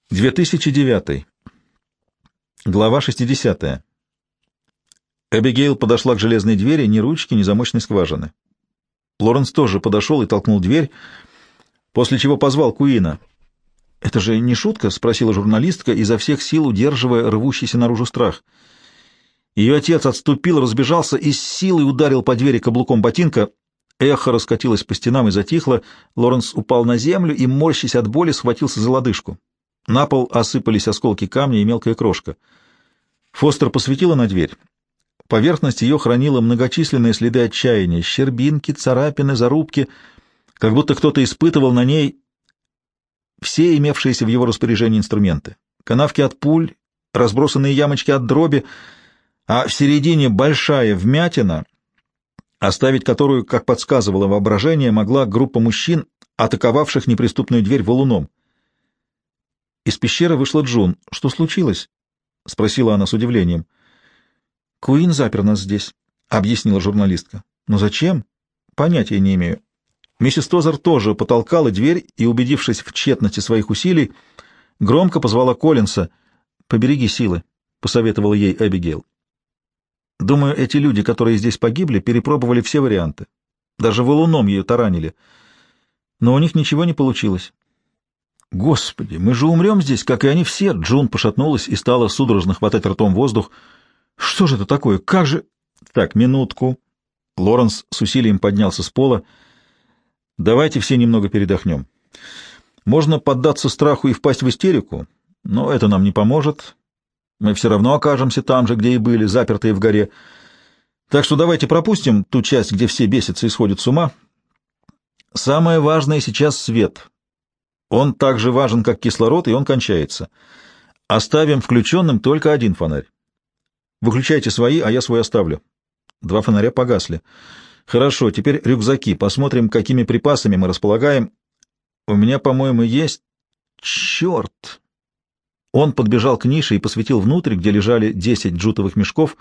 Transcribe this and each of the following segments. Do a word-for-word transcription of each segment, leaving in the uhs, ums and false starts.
две тысячи девятый. Глава шестидесятая. Эбигейл подошла к железной двери, ни ручки, ни замочной скважины. Лоренс тоже подошел и толкнул дверь, после чего позвал Куина. «Это же не шутка?» — спросила журналистка, изо всех сил удерживая рвущийся наружу страх. Ее отец отступил, разбежался и с силой ударил по двери каблуком ботинка. Эхо раскатилось по стенам и затихло. Лоренс упал на землю и, морщась от боли, схватился за лодыжку. На пол осыпались осколки камня и мелкая крошка. Фостер посветила на дверь. Поверхность ее хранила многочисленные следы отчаяния, щербинки, царапины, зарубки, как будто кто-то испытывал на ней все имевшиеся в его распоряжении инструменты. Канавки от пуль, разбросанные ямочки от дроби, а в середине большая вмятина, оставить которую, как подсказывало воображение, могла группа мужчин, атаковавших неприступную дверь валуном. Из пещеры вышла Джун. «Что случилось?» — спросила она с удивлением. «Куин запер нас здесь», — объяснила журналистка. «Но зачем? Понятия не имею». Миссис Тозер тоже потолкала дверь и, убедившись в тщетности своих усилий, громко позвала Коллинса. «Побереги силы», — посоветовала ей Эбигейл. «Думаю, эти люди, которые здесь погибли, перепробовали все варианты. Даже валуном ее таранили. Но у них ничего не получилось». «Господи, мы же умрем здесь, как и они все!» Джун пошатнулась и стала судорожно хватать ртом воздух. «Что же это такое? Как же...» «Так, минутку». Лоренс с усилием поднялся с пола. «Давайте все немного передохнем. Можно поддаться страху и впасть в истерику, но это нам не поможет. Мы все равно окажемся там же, где и были, запертые в горе. Так что давайте пропустим ту часть, где все бесятся и сходят с ума. Самое важное сейчас — свет. Он так же важен, как кислород, и он кончается. Оставим включенным только один фонарь. Выключайте свои, а я свой оставлю». Два фонаря погасли. «Хорошо, теперь рюкзаки. Посмотрим, какими припасами мы располагаем. У меня, по-моему, есть... Черт!» Он подбежал к нише и посветил внутрь, где лежали десять джутовых мешков.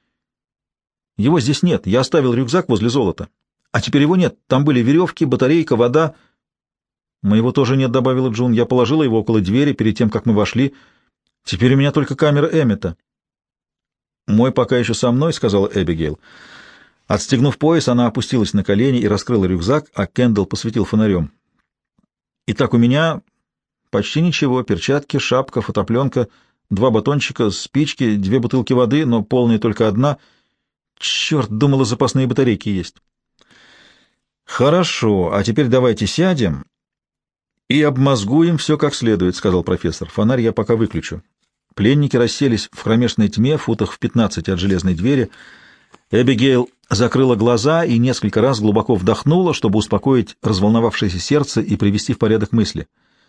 «Его здесь нет. Я оставил рюкзак возле золота. А теперь его нет. Там были веревки, батарейка, вода». «Моего тоже нет», — добавила Джун. «Я положила его около двери перед тем, как мы вошли. Теперь у меня только камера Эммета». «Мой пока еще со мной», — сказала Эбигейл. Отстегнув пояс, она опустилась на колени и раскрыла рюкзак, а Кендалл посветил фонарем. «Итак, у меня почти ничего. Перчатки, шапка, фотопленка, два батончика, спички, две бутылки воды, но полная только одна. Черт, думала, запасные батарейки есть». «Хорошо, а теперь давайте сядем и обмозгуем все как следует», — сказал профессор. «Фонарь я пока выключу». Пленники расселись в кромешной тьме, футах в пятнадцати от железной двери. Эбигейл закрыла глаза и несколько раз глубоко вдохнула, чтобы успокоить разволновавшееся сердце и привести в порядок мысли.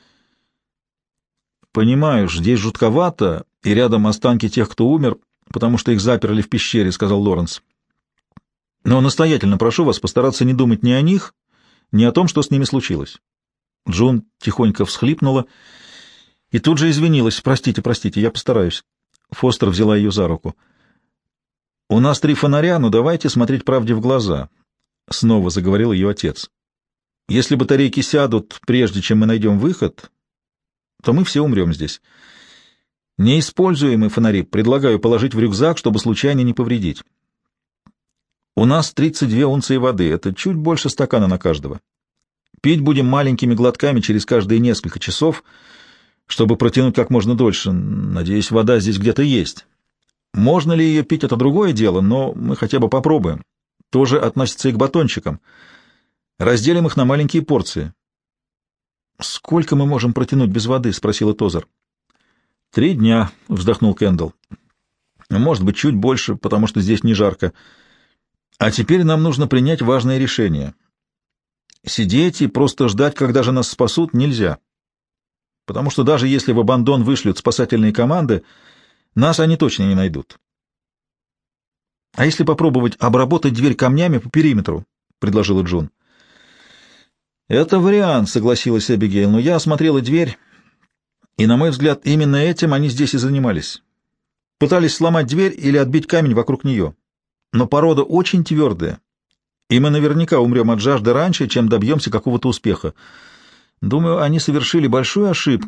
«Понимаешь, здесь жутковато, и рядом останки тех, кто умер, потому что их заперли в пещере», — сказал Лоренс. «Но настоятельно прошу вас постараться не думать ни о них, ни о том, что с ними случилось». Джун тихонько всхлипнула и тут же извинилась. «Простите, простите, я постараюсь». Фостер взяла ее за руку. «У нас три фонаря, но давайте смотреть правде в глаза», — снова заговорил ее отец. «Если батарейки сядут, прежде чем мы найдем выход, то мы все умрем здесь. Неиспользуемые фонари предлагаю положить в рюкзак, чтобы случайно не повредить. У нас тридцать две унции воды, это чуть больше стакана на каждого. Пить будем маленькими глотками через каждые несколько часов, чтобы протянуть как можно дольше. Надеюсь, вода здесь где-то есть. Можно ли ее пить — это другое дело, но мы хотя бы попробуем. Тоже относится и к батончикам. Разделим их на маленькие порции». «Сколько мы можем протянуть без воды?» — спросила Тозер. «Три дня», — вздохнул Кендалл. «Может быть, чуть больше, потому что здесь не жарко. А теперь нам нужно принять важное решение. Сидеть и просто ждать, когда же нас спасут, нельзя. Потому что даже если в Абандон вышлют спасательные команды, нас они точно не найдут». «А если попробовать обработать дверь камнями по периметру?» — предложила Джун. «Это вариант», — согласилась Эбигейл, — «но я осмотрела дверь, и, на мой взгляд, именно этим они здесь и занимались. Пытались сломать дверь или отбить камень вокруг нее. Но порода очень твердая, и мы наверняка умрем от жажды раньше, чем добьемся какого-то успеха. Думаю, они совершили большую ошибку,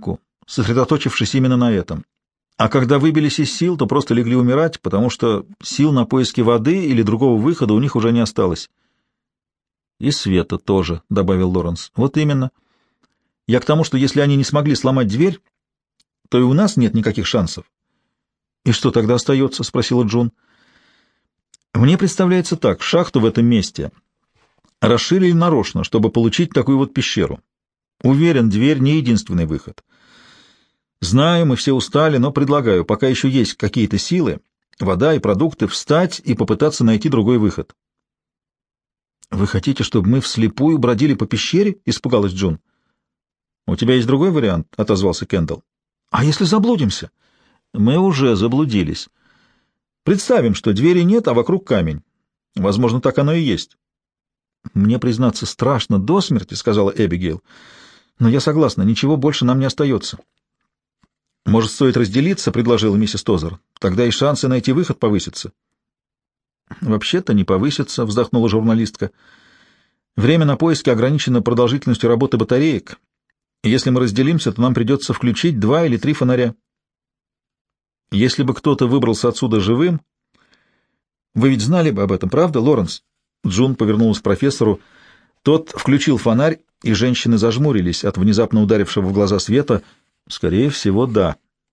сосредоточившись именно на этом. А когда выбились из сил, то просто легли умирать, потому что сил на поиски воды или другого выхода у них уже не осталось. «И света тоже», — добавил Лоренс. «Вот именно. Я к тому, что если они не смогли сломать дверь, то и у нас нет никаких шансов». «И что тогда остается?» — спросила Джун. «Мне представляется так. Шахту в этом месте расширили нарочно, чтобы получить такую вот пещеру. Уверен, дверь не единственный выход. Знаю, мы все устали, но предлагаю, пока еще есть какие-то силы, вода и продукты, встать и попытаться найти другой выход». «Вы хотите, чтобы мы вслепую бродили по пещере?» — испугалась Джун. «У тебя есть другой вариант?» — отозвался Кендалл. «А если заблудимся?» «Мы уже заблудились. Представим, что двери нет, а вокруг камень. Возможно, так оно и есть». «Мне, признаться, страшно до смерти», — сказала Эбигейл. «Но я согласна, ничего больше нам не остается». «Может, стоит разделиться?» — предложила миссис Тозер. «Тогда и шансы найти выход повысятся». «Вообще-то не повысится», — вздохнула журналистка. «Время на поиски ограничено продолжительностью работы батареек. Если мы разделимся, то нам придется включить два или три фонаря. Если бы кто-то выбрался отсюда живым... Вы ведь знали бы об этом, правда, Лоренс?» Джун повернулась к профессору. Тот включил фонарь, и женщины зажмурились от внезапно ударившего в глаза света. «Скорее всего, да».